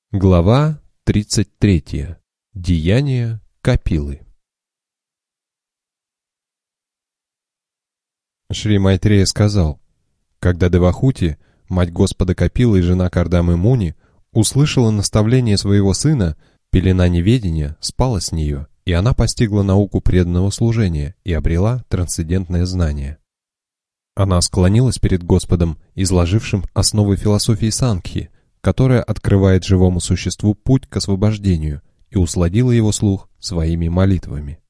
Глава 33. Деяния Капилы. Шри Майтрея сказал: когда Девахути, мать Господа Капилы и жена Кардамы Муни, услышала наставление своего сына, пелена неведения спала с нее, и она постигла науку преданного служения и обрела трансцендентное знание. Она склонилась перед Господом, изложившим основы философии Сангхи, которая открывает живому существу путь к освобождению, и усладила его слух своими молитвами.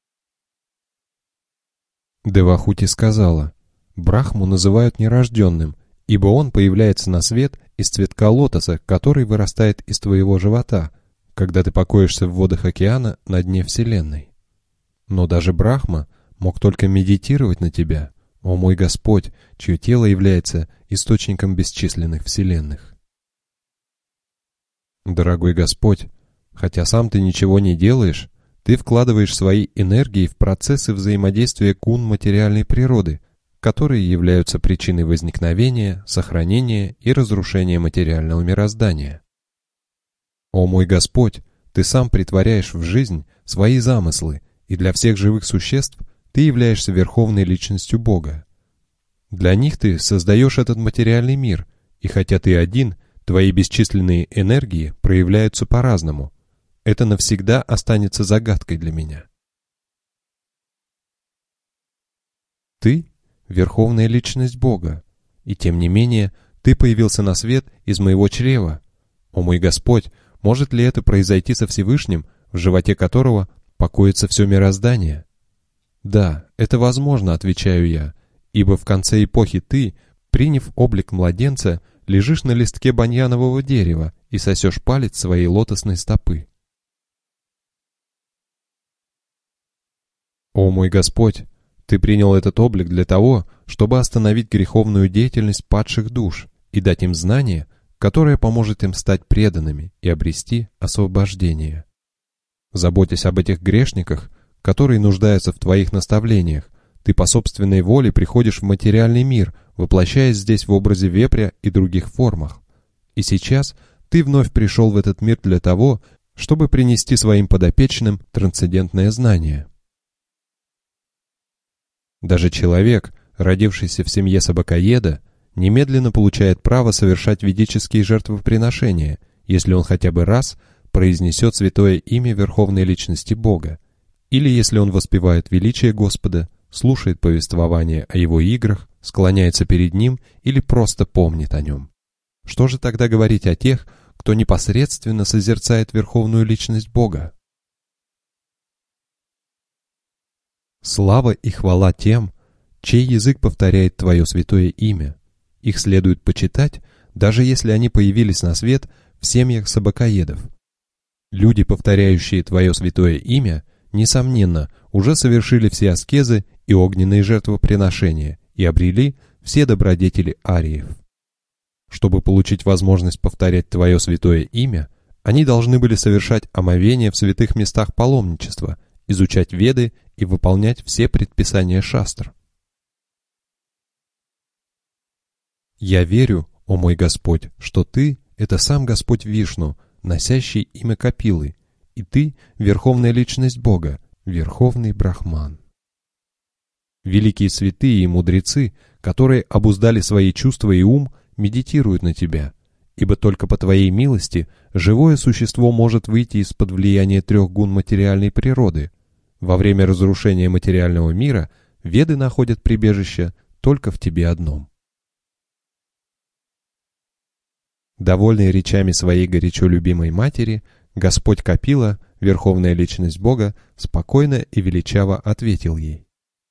Девахути сказала: Брахму называют нерожденным, ибо он появляется на свет из цветка лотоса, который вырастает из твоего живота, когда ты покоишься в водах океана на дне Вселенной. Но даже Брахма мог только медитировать на тебя, о мой Господь, чье тело является источником бесчисленных вселенных. Дорогой Господь, хотя сам ты ничего не делаешь, ты вкладываешь свои энергии в процессы взаимодействия гун материальной природы, которые являются причиной возникновения, сохранения и разрушения материального мироздания. О мой Господь, ты сам претворяешь в жизнь свои замыслы, и для всех живых существ ты являешься верховной личностью Бога. Для них ты создаешь этот материальный мир, и хотя ты один, твои бесчисленные энергии проявляются по-разному. Это навсегда останется загадкой для меня. Ты — верховная личность Бога, и тем не менее ты появился на свет из моего чрева. О мой Господь, может ли это произойти со Всевышним, в животе которого покоится все мироздание? Да, это возможно, отвечаю я, ибо в конце эпохи ты, приняв облик младенца, лежишь на листке баньянового дерева и сосешь палец своей лотосной стопы. О мой Господь, ты принял этот облик для того, чтобы остановить греховную деятельность падших душ и дать им знание, которое поможет им стать преданными и обрести освобождение. Заботясь об этих грешниках, которые нуждаются в твоих наставлениях, ты по собственной воле приходишь в материальный мир, воплощаясь здесь в образе вепря и других формах. И сейчас ты вновь пришел в этот мир для того, чтобы принести своим подопечным трансцендентное знание. Даже человек, родившийся в семье собакоеда, немедленно получает право совершать ведические жертвоприношения, если он хотя бы раз произнесет святое имя Верховной Личности Бога, или если он воспевает величие Господа, слушает повествование о его играх, склоняется перед ним или просто помнит о нем. Что же тогда говорить о тех, кто непосредственно созерцает Верховную Личность Бога? Слава и хвала тем, чей язык повторяет Твое святое имя. Их следует почитать, даже если они появились на свет в семьях собакоедов. Люди, повторяющие Твое святое имя, несомненно, уже совершили все аскезы и огненные жертвоприношения и обрели все добродетели ариев. Чтобы получить возможность повторять Твое святое имя, они должны были совершать омовение в святых местах паломничества, изучать Веды и выполнять все предписания шастр. Я верю, о мой Господь, что Ты — это сам Господь Вишну, носящий имя Капилы, и Ты — Верховная Личность Бога, Верховный Брахман. Великие святые и мудрецы, которые обуздали свои чувства и ум, медитируют на Тебя, ибо только по Твоей милости живое существо может выйти из-под влияния трех гун материальной природы. Во время разрушения материального мира Веды находят прибежище только в Тебе одном. Довольный речами своей горячо любимой матери, Господь Капила, Верховная Личность Бога, спокойно и величаво ответил ей.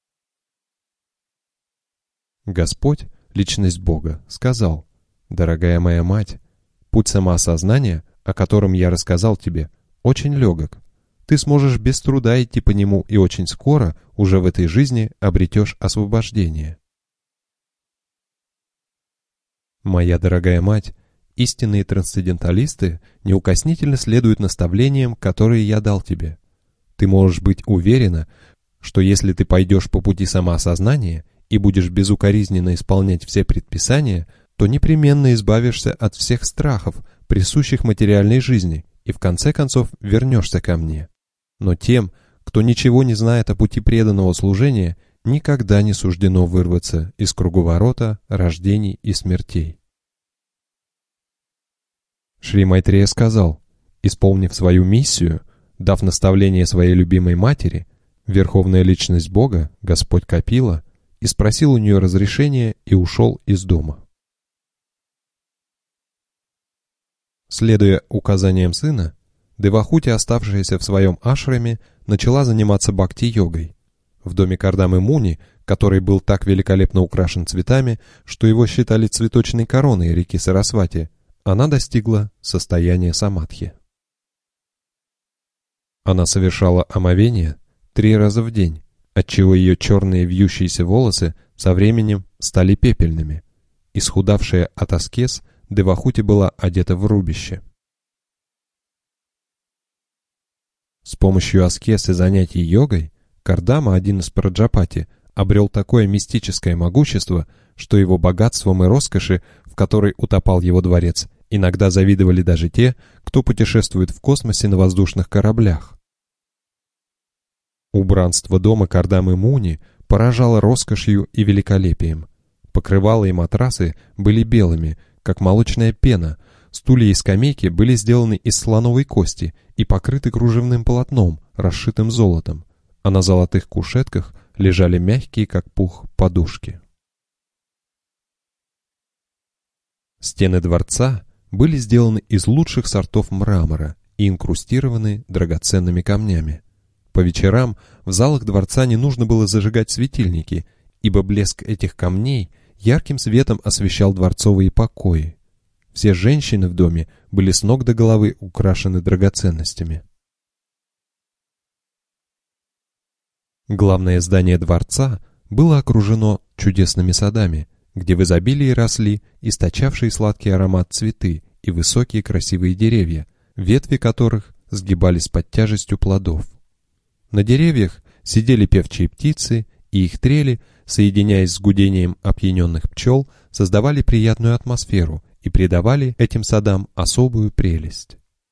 Господь, Личность Бога, сказал: «Дорогая моя мать, путь самоосознания, о котором я рассказал тебе, очень легок. Ты сможешь без труда идти по нему и очень скоро, уже в этой жизни, обретешь освобождение». Моя дорогая мать, истинные трансценденталисты неукоснительно следуют наставлениям, которые я дал тебе. Ты можешь быть уверена, что если ты пойдешь по пути самоосознания и будешь безукоризненно исполнять все предписания, то непременно избавишься от всех страхов, присущих материальной жизни, и в конце концов вернешься ко мне. Но тем, кто ничего не знает о пути преданного служения, никогда не суждено вырваться из круговорота рождений и смертей. Шри Майтрея сказал: исполнив свою миссию, дав наставление своей любимой матери, Верховная Личность Бога, Господь Капила, и спросил у нее разрешения и ушел из дома. Следуя указаниям сына, Девахути, оставшаяся в своем ашраме, начала заниматься бхакти-йогой. В доме Кардамы Муни, который был так великолепно украшен цветами, что его считали цветочной короной реки Сарасвати, она достигла состояния самадхи. Она совершала омовение 3 раза в день, отчего ее черные вьющиеся волосы со временем стали пепельными. Исхудавшая от аскез, Девахути была одета в рубище. С помощью аскез и занятий йогой Кардама, один из Праджапати, обрел такое мистическое могущество, что его богатством и роскоши, в которой утопал его дворец, иногда завидовали даже те, кто путешествует в космосе на воздушных кораблях. Убранство дома Кардамы Муни поражало роскошью и великолепием. Покрывала и матрасы были белыми, как молочная пена, стулья и скамейки были сделаны из слоновой кости и покрыты кружевным полотном, расшитым золотом, а на золотых кушетках лежали мягкие, как пух, подушки. Стены дворца были сделаны из лучших сортов мрамора и инкрустированы драгоценными камнями. По вечерам в залах дворца не нужно было зажигать светильники, ибо блеск этих камней ярким светом освещал дворцовые покои. Все женщины в доме были с ног до головы украшены драгоценностями. Главное здание дворца было окружено чудесными садами, где в изобилии росли источавшие сладкий аромат цветы и высокие красивые деревья, ветви которых сгибались под тяжестью плодов. На деревьях сидели певчие птицы, и их трели, соединяясь с гудением опьяненных пчел, создавали приятную атмосферу и придавали этим садам особую прелесть.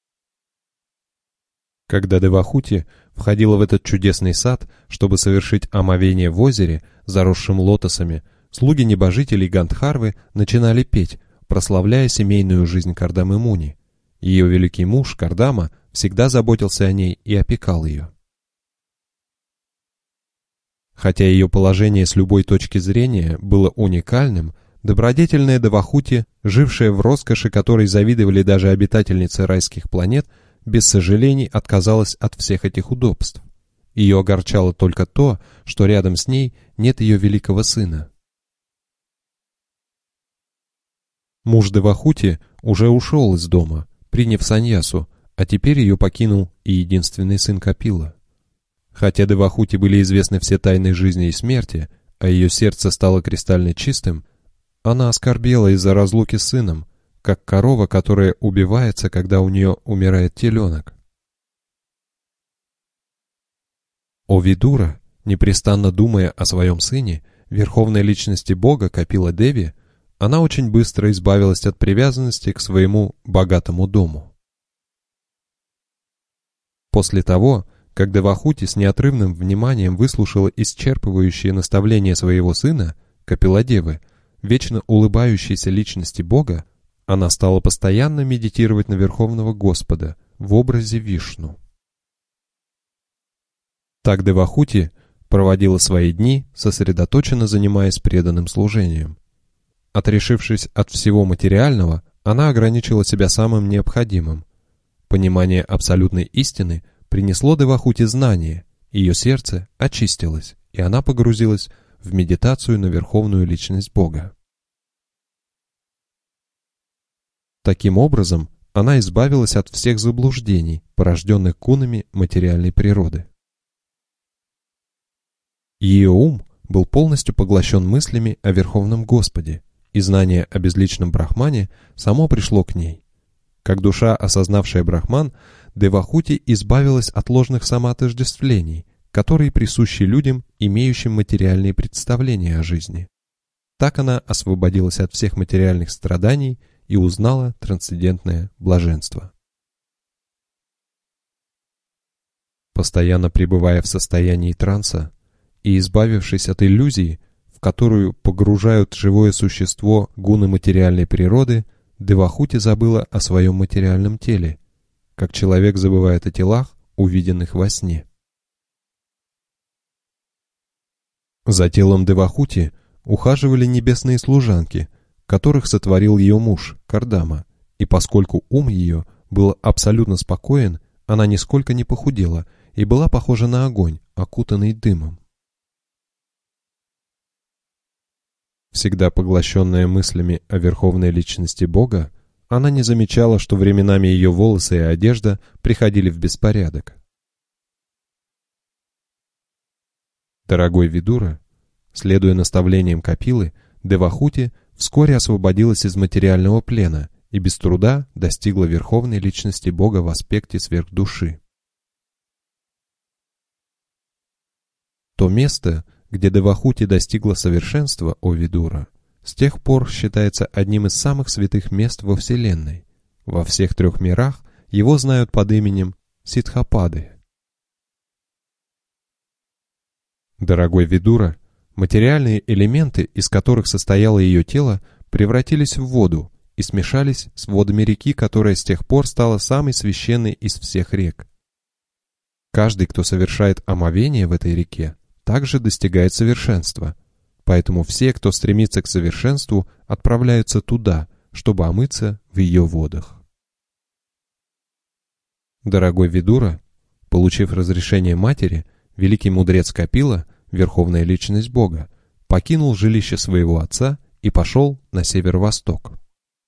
Когда Девахути входила в этот чудесный сад, чтобы совершить омовение в озере, заросшем лотосами, слуги небожителей Гандхарвы начинали петь, прославляя семейную жизнь Кардамы Муни. Ее великий муж Кардама всегда заботился о ней и опекал ее. Хотя ее положение с любой точки зрения было уникальным, добродетельная Девахути, жившая в роскоши, которой завидовали даже обитательницы райских планет, без сожалений отказалась от всех этих удобств. Ее огорчало только то, что рядом с ней нет ее великого сына. Муж Девахути уже ушел из дома, приняв саньясу, а теперь ее покинул и единственный сын Капила. Хотя Девахути были известны все тайны жизни и смерти, а ее сердце стало кристально чистым, она оскорбела из-за разлуки с сыном, как корова, которая убивается, когда у нее умирает теленок. О Видура, непрестанно думая о своем сыне, верховной личности Бога Капила Деви, она очень быстро избавилась от привязанности к своему богатому дому. После того, как Девахути с неотрывным вниманием выслушала исчерпывающие наставления своего сына, Капиладевы, вечно улыбающейся личности Бога, она стала постоянно медитировать на Верховного Господа в образе Вишну. Так Девахути проводила свои дни, сосредоточенно занимаясь преданным служением. Отрешившись от всего материального, она ограничила себя самым необходимым. Понимание абсолютной истины принесло Девахути знание, ее сердце очистилось, и она погрузилась в медитацию на Верховную Личность Бога. Таким образом, она избавилась от всех заблуждений, порожденных гунами материальной природы. Ее ум был полностью поглощен мыслями о Верховном Господе, и знание о безличном Брахмане само пришло к ней. Как душа, осознавшая Брахман, Девахути избавилась от ложных самоотождествлений, которые присущи людям, имеющим материальные представления о жизни. Так она освободилась от всех материальных страданий и узнала трансцендентное блаженство. Постоянно пребывая в состоянии транса и избавившись от иллюзий, в которую погружают живое существо гуны материальной природы, Девахути забыла о своем материальном теле, как человек забывает о телах, увиденных во сне. За телом Девахути ухаживали небесные служанки, которых сотворил ее муж, Кардама, и поскольку ум ее был абсолютно спокоен, она нисколько не похудела и была похожа на огонь, окутанный дымом. Всегда поглощенная мыслями о верховной личности Бога, она не замечала, что временами ее волосы и одежда приходили в беспорядок. Дорогой Видура, следуя наставлениям Капилы, Девахути вскоре освободилась из материального плена и без труда достигла верховной личности Бога в аспекте сверхдуши. То место, где Девахути достигла совершенства, о Видура, с тех пор считается одним из самых святых мест во Вселенной. Во всех 3 мирах его знают под именем Сиддхапады. Дорогой Видура, материальные элементы, из которых состояло ее тело, превратились в воду и смешались с водами реки, которая с тех пор стала самой священной из всех рек. Каждый, кто совершает омовение в этой реке, также достигает совершенства, поэтому все, кто стремится к совершенству, отправляются туда, чтобы омыться в ее водах. Дорогой Видура, получив разрешение матери, великий мудрец Капила, верховная личность Бога, покинул жилище своего отца и пошел на северо-восток.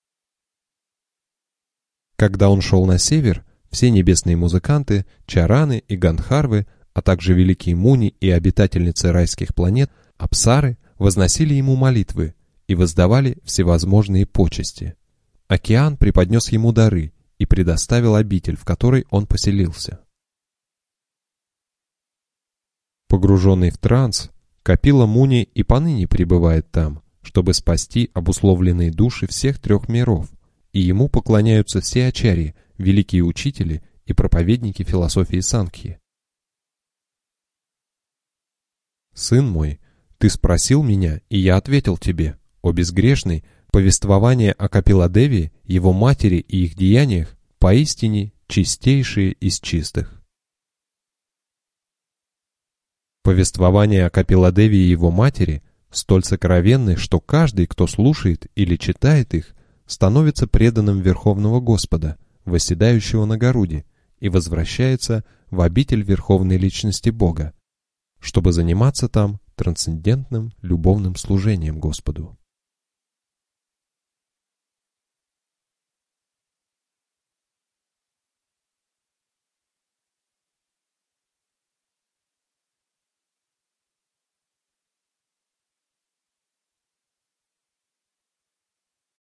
Когда он шел на север, все небесные музыканты, чараны и гандхарвы, а также великие муни и обитательницы райских планет, апсары, возносили ему молитвы и воздавали всевозможные почести. Океан преподнес ему дары и предоставил обитель, в которой он поселился. Погруженный в транс, Капила Муни и поныне пребывает там, чтобы спасти обусловленные души всех 3 миров, и ему поклоняются все ачарьи, великие учители и проповедники философии Сангхи. Сын мой, ты спросил меня, и я ответил тебе, о безгрешный, повествование о Капиладеви, его матери и их деяниях поистине чистейшие из чистых. Повествование о Капиладеви и его матери столь сокровенны, что каждый, кто слушает или читает их, становится преданным Верховного Господа, восседающего на Гаруде, и возвращается в обитель Верховной Личности Бога, чтобы заниматься там трансцендентным любовным служением Господу.